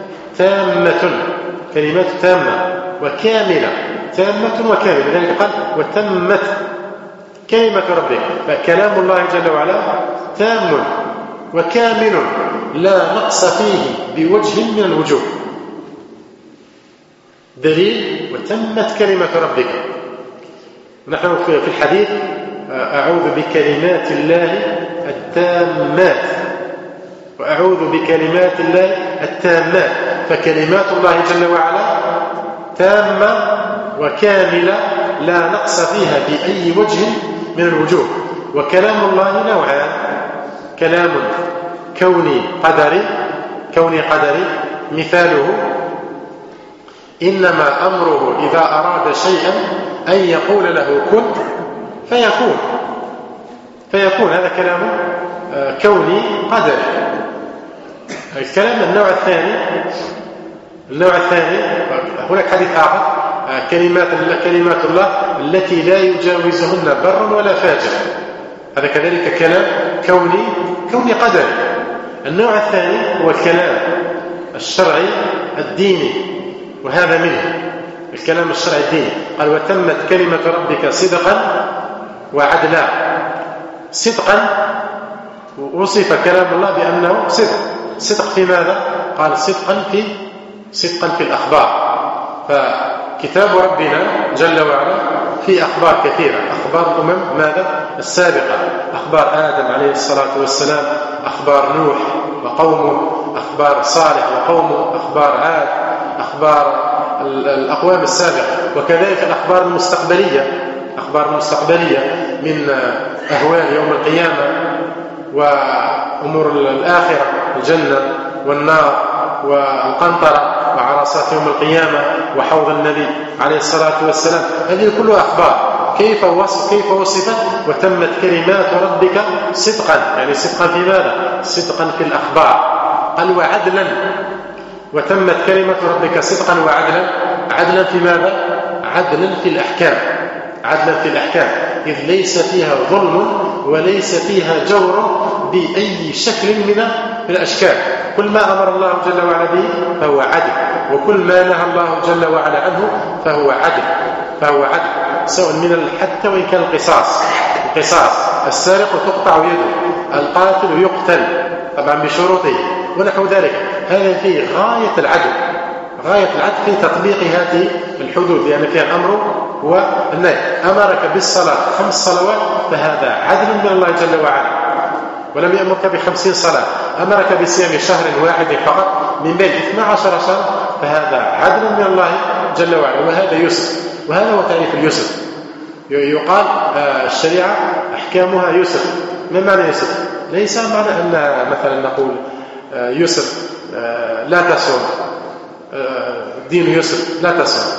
تامة وكاملة، تامة وكاملة. لذلك قال: وتمت كلمة ربك. فكلام الله جل وعلا تام وكامل لا نقص فيه بوجه من الوجوه. دليل: وتمت كلمة ربك. نحن في الحديث: أعوذ بكلمات الله التامات، وأعوذ بكلمات الله التامات. فكلمات الله جل وعلا تامة وكاملة لا نقص فيها بأي وجه من الوجوه. وكلام الله نوعان: كلام كوني قدري. مثاله: إنما أمره إذا أراد شيئا أن يقول له كن فيكون. هذا كلام كوني قدري. الكلام النوع الثاني هناك حديث آخر: كلمات الله التي لا يجاوزهن بر ولا فاجر. هذا كذلك كلام كوني قدري. النوع الثاني هو الكلام الشرعي الديني، وهذا منه الكلام الشرعي الديني. قال: وتمت كلمة ربك صدقا وعدلا. صدقا وصف كلام الله بأنه صدق في ماذا؟ قال: صدقا في الأخبار. فكتاب ربنا جل وعلا فيه أخبار كثيرة، أخبار الأمم ماذا؟ السابقة، أخبار آدم عليه الصلاة والسلام، أخبار نوح وقومه، أخبار صالح وقومه، أخبار عاد، أخبار الأقوام السابقة، وكذلك الأخبار المستقبلية من أهوال يوم القيامة وأمور الآخرة، الجنة والنار والقنطرة وعرصات يوم القيامة وحوض النبي عليه الصلاة والسلام. هذه كلها أخبار كيف وصفت. وتمت كلمات ربك صدقا، يعني صدقا في ماذا؟ صدقا في الأخبار. قال وعدلا، وتمت كلمة ربك صدقا وعدلا. عدلا في ماذا؟ عدلا في الأحكام، عدلا في الأحكام، إذ ليس فيها ظلم وليس فيها جور بأي شكل من الأشكال. كل ما أمر الله جل وعلا به فهو عدل، وكل ما نهى الله جل وعلا عنه فهو عدل، سواء من حتى وإن كان القصاص. السارق تقطع يده، القاتل يقتل طبعا بشروطه ونحو ذلك. هذا فيه غاية العدل في تطبيق هذه الحدود، لأن فيها الأمر والنهي. أمرك بالصلاة 5 صلوات فهذا عدل من الله جل وعلا، ولم يأمرك ب50 صلاة. أمرك بصيام شهر واحد فقط من بين 12 شهر فهذا عدل من الله جل وعلا، وهذا يسر. وهذا هو تعريف اليسر. يقال الشريعة أحكامها يسر. ما معنى يسر؟ ليس معنى أن مثلا نقول يسر لا تصوم، دين يسر لا تصوم،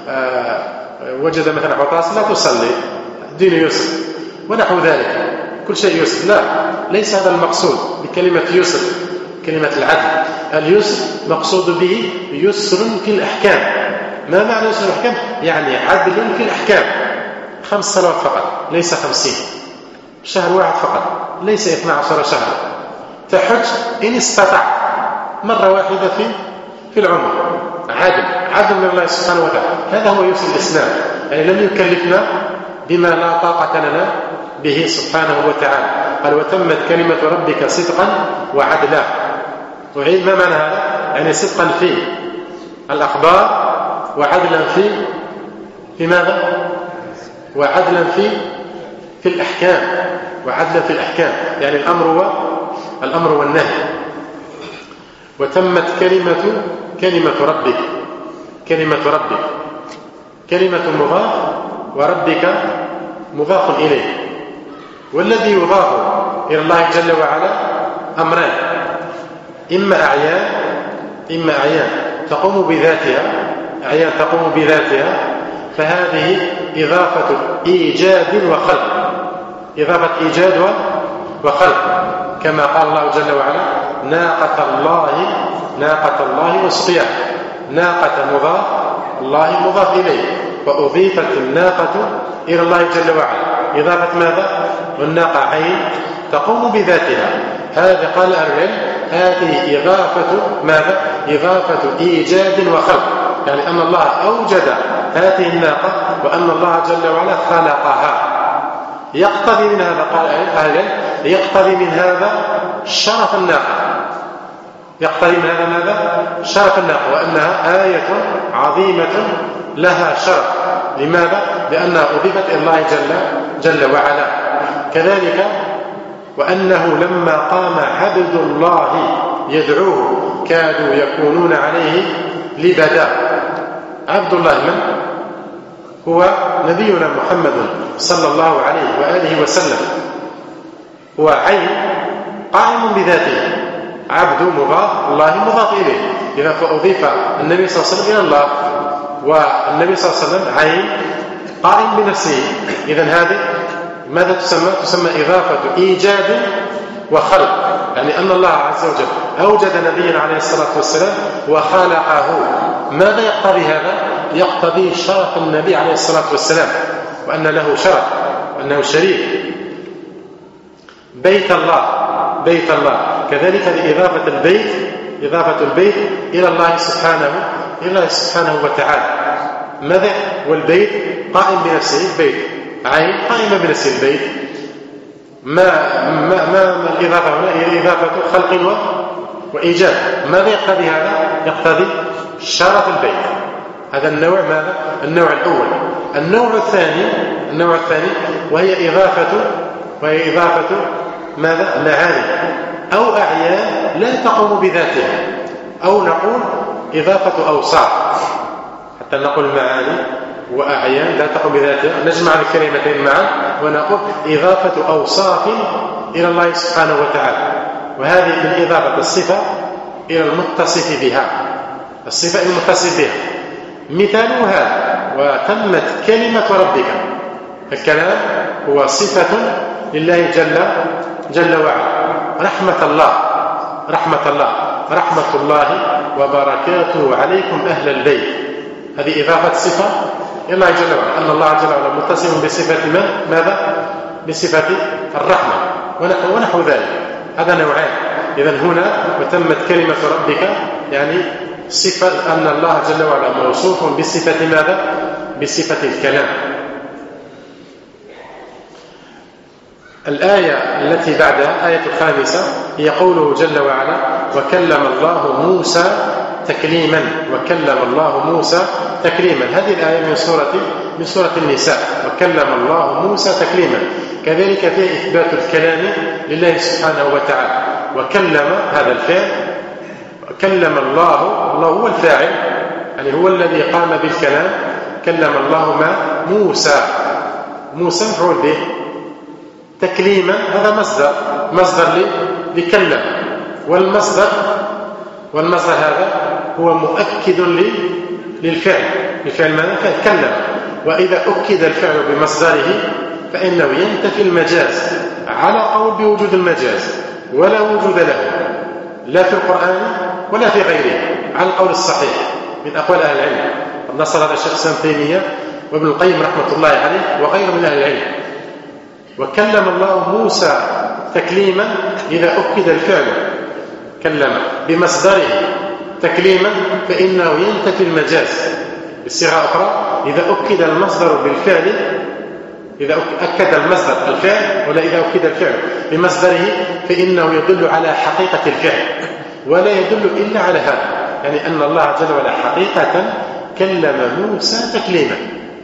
وجد مثلا عطاس لا تصلي، دين يسر ونحو ذلك، كل شيء يسر. لا، ليس هذا المقصود بكلمة يسر، كلمة العدل. اليسر مقصود به يسر في الأحكام. ما معنى يسر في الأحكام؟ يعني عدل في الأحكام. 5 صلوات فقط ليس 50، شهر واحد فقط ليس 12 شهرا، تحج إن استطعت مرة واحدة في العمر. عدل من الله سبحانه وتعالى. هذا هو يسر الإسلام، يعني لم يكلفنا بما لا طاقة لنا به سبحانه وتعالى. قال وتمت كلمة ربك صدقا وعدلا. وعيد ما معنى هذا؟ يعني صدقا في الأخبار وعدلا في ماذا؟ وعدلا في الأحكام، وعدلا في الأحكام، يعني الأمر والنهي. وتمت كلمة ربك. كلمة مضاف وربك مضاف إليه. والذي يضاف إلى الله جل وعلا أمران: إما أعيان تقوم بذاتها، فهذه إضافة إيجاد وخلق، كما قال الله جل وعلا: ناقة الله وسقياها. ناقة مضاف، الله مضاف إليه، وأضيفت الناقة إلى الله جل وعلا إضافة ماذا؟ والناقة عين تقوم بذاتها. هذا قال أهل العلم هذه إضافة ماذا؟ إضافة إيجاد وخلق، يعني أن الله أوجد هذه الناقة وأن الله جل وعلا خلقها. يقتضي من هذا، قال أهل العلم، يقتضي من هذا شرف الناقة. يقتضي من هذا ماذا؟ شرف الناقة، وأنها آية عظيمة لها شرف. لماذا؟ لأنها أضيفت إلى الله جل وعلا. كذلك وأنه لما قام عبد الله يدعوه كادوا يكونون عليه لبدا. عبد الله من هو؟ نبينا محمد صلى الله عليه وآله وسلم. هو عين قائم بذاته، عبد مضاف، الله مضاف إليه. إذا فأضيف النبي صلى الله عليه وسلم إلى الله، والنبي صلى الله عليه وسلم عين قائم بنفسه. إذن هذه ماذا تسمى إضافة إيجاد وخلق، يعني أن الله عز وجل أوجد نبيا عليه الصلاة والسلام وخلقه. ماذا يقتضي هذا؟ يقتضي شرف النبي عليه الصلاة والسلام، وأن له شرف وأنه شريف. بيت الله كذلك لإضافة البيت إلى الله سبحانه وتعالى. ماذا؟ والبيت قائم بنفسه، البيت عين قائمة بنفسه، البيت ما الإضافة هنا؟ هي إضافة خلق وإيجاد. ماذا يقتضي هذا؟ يقتضي شرف البيت. هذا النوع ماذا؟ النوع الأول. النوع الثاني وهي إضافة ماذا؟ معاني أو أعيان لا تقوم بذاتها، أو نقول إضافة أوصاف. حتى نقول معاني وأعيان لا تقوم بذاتها، نجمع الكلمتين معا ونقول إضافة أوصاف إلى الله سبحانه وتعالى، وهذه من إضافة الصفة إلى المتصف بها، الصفة إلى المتصف بها. مثال هذا: وتمت كلمة ربك. الكلام هو صفة لله جل وعلا. رحمة الله وبركاته عليكم أهل البيت، هذه إضافة صفة إلى الله جل وعلا، أن الله جل وعلا متصف بصفة ماذا؟ بصفة الرحمة ونحو ذلك. هذا نوعان. إذن هنا وتمت كلمة ربك يعني صفة أن الله جل وعلا موصوف بصفة ماذا؟ بصفة الكلام. الآية التي بعدها آية الخامسة هي قوله جل وعلا: وكلم الله موسى تكليما. وكلم الله موسى تكليما. هذه الآية من سورة النساء. وكلم الله موسى تكليما. كذلك فيها إثبات الكلام لله سبحانه وتعالى. وكلم هذا الفعل، كلم الله هو الفاعل، يعني هو الذي قام بالكلام. كلم الله موسى مفعول به. تكليما هذا مصدر لكلم، والمصدر هذا هو مؤكد للفعل. الفعل ماذا؟ كلم. وإذا أكد الفعل بمصدره فإنه ينتفي المجاز على قول بوجود المجاز، ولا وجود له لا في القرآن ولا في غيره، على القول الصحيح من أقوال أهل العلم. نصر هذا الشيخ الإسلام ابن تيمية وابن القيم رحمة الله عليه وغيره من أهل العلم. وكلم الله موسى تكليما إذا أكد الفعل كلم بمصدره تكليما فإنه ينتفي المجاز. بالصيغة أخرى: إذا أكد المصدر بالفعل، إذا أكد المصدر الفعل، ولا إذا أكد الفعل بمصدره فإنه يدل على حقيقة الفعل، ولا يدل إلا على هذا، يعني أن الله جل وعلا حقيقة كلم موسى تكليما.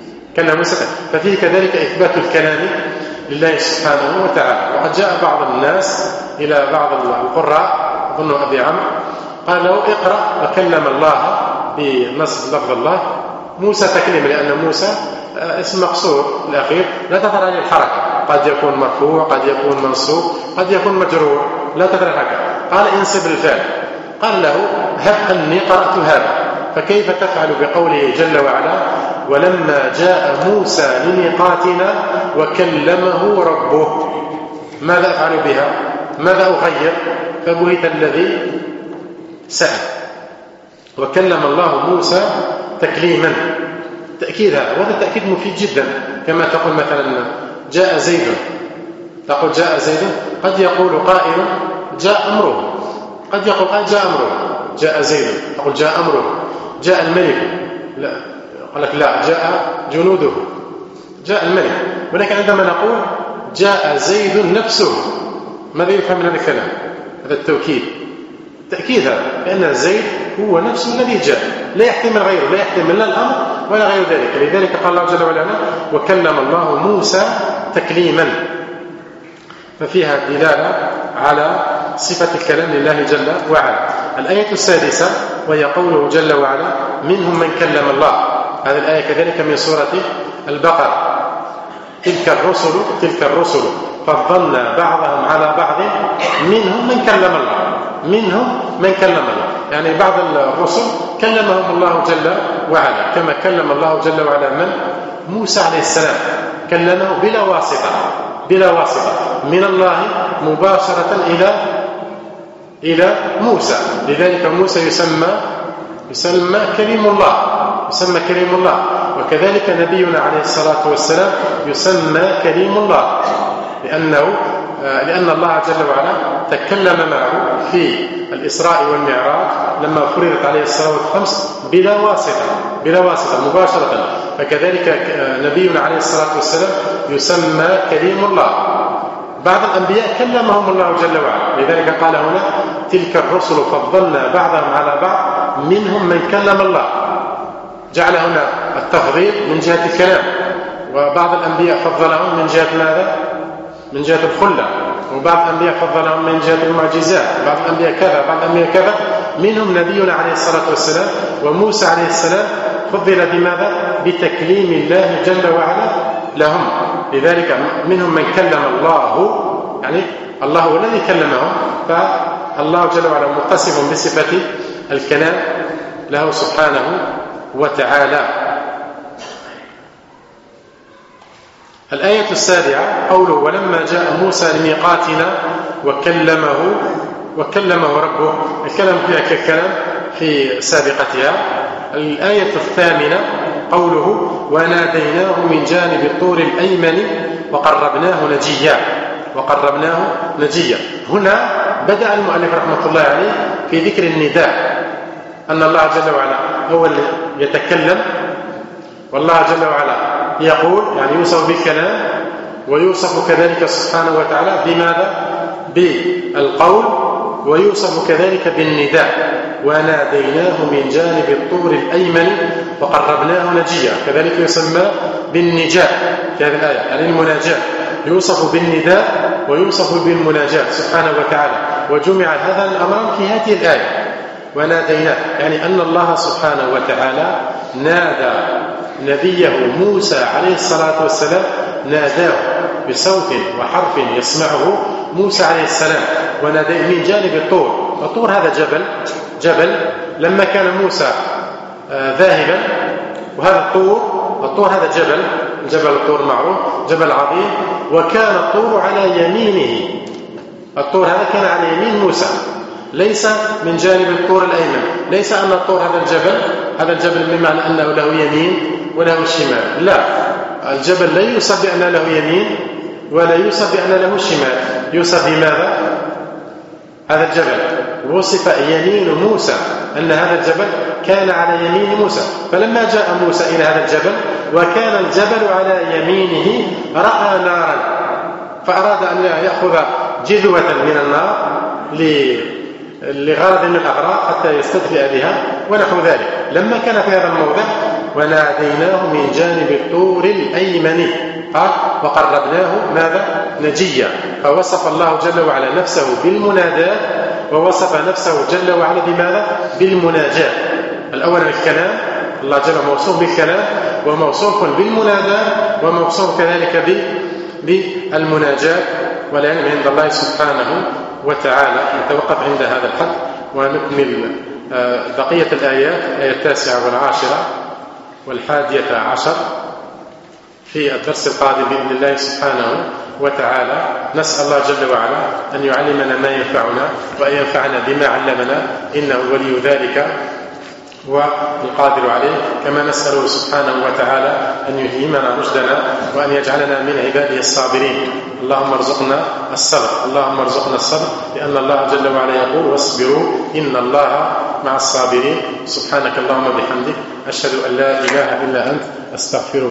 ففيه كذلك إثبات الكلام لله سبحانه وتعالى. وقد جاء بعض الناس إلى بعض القراء أظن أبي عمرو قال له: اقرأ وكلم الله بنصب لفظ الله موسى تكليما، لأن موسى اسم مقصور الأخير لا تظهر عليه الحركة، قد يكون مرفوع، قد يكون منصوب، قد يكون مجرور، لا تظهر الحركة. قال: انصب الفعل. قال له: هب أني قرأت هذا. فكيف تفعل بقوله جل وعلا: ولما جاء موسى لميقاتنا وكلمه ربه؟ ماذا أفعل بها؟ ماذا أغير؟ فبهت الذي سأل. وكلم الله موسى تكليما، تأكيد هذا، وهذا التأكيد مفيد جدا. كما تقول مثلا جاء زيد، تقول جاء زيد، قد يقول قائل جاء أمره، قد يقول قائل جاء أمره. جاء زيد تقول جاء أمره. جاء الملك، لا، قال لك لا، جاء جنوده، جاء الملك. ولكن عندما نقول جاء زيد نفسه، ماذا يفهم من هذا الكلام؟ هذا التوكيد، تأكيد هذا، لأن زيد هو نفسه الذي جاء، لا يحتمل غيره، لا يحتمل لا الأمر ولا غير ذلك. لذلك قال الله جل وعلا: وكلم الله موسى تكليما. ففيها دلالة على صفة الكلام لله جل وعلا. الآية السادسة وهي قوله جل وعلا: منهم من كلم الله. هذه الآية كذلك من سورة البقرة: تلك الرسل فضلنا بعضهم على بعض منهم من كلم الله. يعني بعض الرسل كلمهم الله جل وعلا، كما كلم الله جل وعلا من؟ موسى عليه السلام، كلمه بلا واسطة من الله مباشرة إلى موسى. لذلك موسى يسمى كريم الله، وكذلك نبينا عليه الصلاة والسلام يسمى كريم الله، لأن الله جل وعلا تكلم معه في الإسراء والمعراج لما فرضت عليه الصلوات الخمس بلا واسطة مباشرة. فكذلك نبينا عليه الصلاة والسلام يسمى كريم الله. بعض الأنبياء كلمهم الله جل وعلا، لذلك قال هنا: تلك الرسل فضلنا بعضهم على بعض منهم من كلم الله. جعل هنا التفضيل من جهة الكلام، وبعض الأنبياء فضلهم من جهة ماذا؟ من جهة الخلة. وبعض الأنبياء فضلهم من جهة المعجزات، بعض الأنبياء كذا، بعض الأنبياء كذا. منهم نبينا عليه الصلاة والسلام وموسى عليه السلام فضل بماذا؟ بتكليم الله جل وعلا لهم. لذلك منهم من كلم الله، يعني الله هو الذي كلمهم، فالله جل وعلا متصف بصفة الكلام له سبحانه وتعالى. الآية السابعة قوله ولما جاء موسى لميقاتنا وكلمه ربه. الكلام فيها كالكلام في سابقتها. الآية الثامنة قوله وناديناه من جانب الطور الأيمن وقربناه نجيا. هنا بدأ المؤلف رحمة الله عليه في ذكر النداء، أن الله جل وعلا هو الذي يتكلم، والله جل وعلا يقول، يعني يوصف بالكلام، ويوصف كذلك سبحانه وتعالى بماذا؟ بالقول، ويوصف كذلك بالنداء. وناديناه من جانب الطور الأيمن وقربناه نجيا، كذلك يسمى بالنجاة في هذه الآية، يعني المناجاة، يوصف بالنداء ويوصف بالمناجاة سبحانه وتعالى. وجمع هذا الأمر في هذه الآية وناديناه، يعني أن الله سبحانه وتعالى نادى نبيه موسى عليه الصلاة والسلام، ناداه بصوت وحرف يسمعه موسى عليه السلام، وناداه من جانب الطور. الطور هذا جبل لما كان موسى ذاهبا، وهذا الطور هذا جبل الطور معروف، جبل عظيم، وكان الطور على يمينه. الطور هذا كان على يمين موسى، ليس من جانب الطور الأيمن. ليس أن الطور هذا الجبل بمعنى أنه له يمين وله شمال، لا، الجبل لا يوصف بأن له يمين ولا يوصف بأن له شمال. يوصف بماذا؟ هذا الجبل وصف يمين موسى، أن هذا الجبل كان على يمين موسى. فلما جاء موسى إلى هذا الجبل وكان الجبل على يمينه، رأى نارا، فأراد أن يأخذ جذوة من النار لغرض من الأغراض حتى يستدفئ بها ونحو ذلك. لما كان في هذا الموضع وناديناه من جانب الطور الأيمن قال وقربناه ماذا؟ نجيا. فوصف الله جل وعلا نفسه بالمناداة، ووصف نفسه جل وعلا بماذا؟ بالمناجاة. الأول الكلام، الله جل وعلا موصوف بالكلام وموصوف بالمناداة وموصوف كذلك بالمناجاة. والعلم عند الله سبحانه وتعالى. نتوقف عند هذا الحد ونكمل بقية الآيات، الآية 9 والعاشرة وال11 في الدرس القادم بإذن الله سبحانه وتعالى. نسأل الله جل وعلا أن يعلمنا ما ينفعنا وأن ينفعنا بما علمنا، إنه ولي ذلك والقادر عليه. كما نسأله سبحانه وتعالى أن يلهمنا رشدنا وأن يجعلنا من عباده الصابرين. اللهم ارزقنا الصبر، لأن الله جل وعلا يقول واصبروا إن الله مع الصابرين. سبحانك اللهم وبحمدك، أشهد أن لا إله إلا أنت، أستغفرك.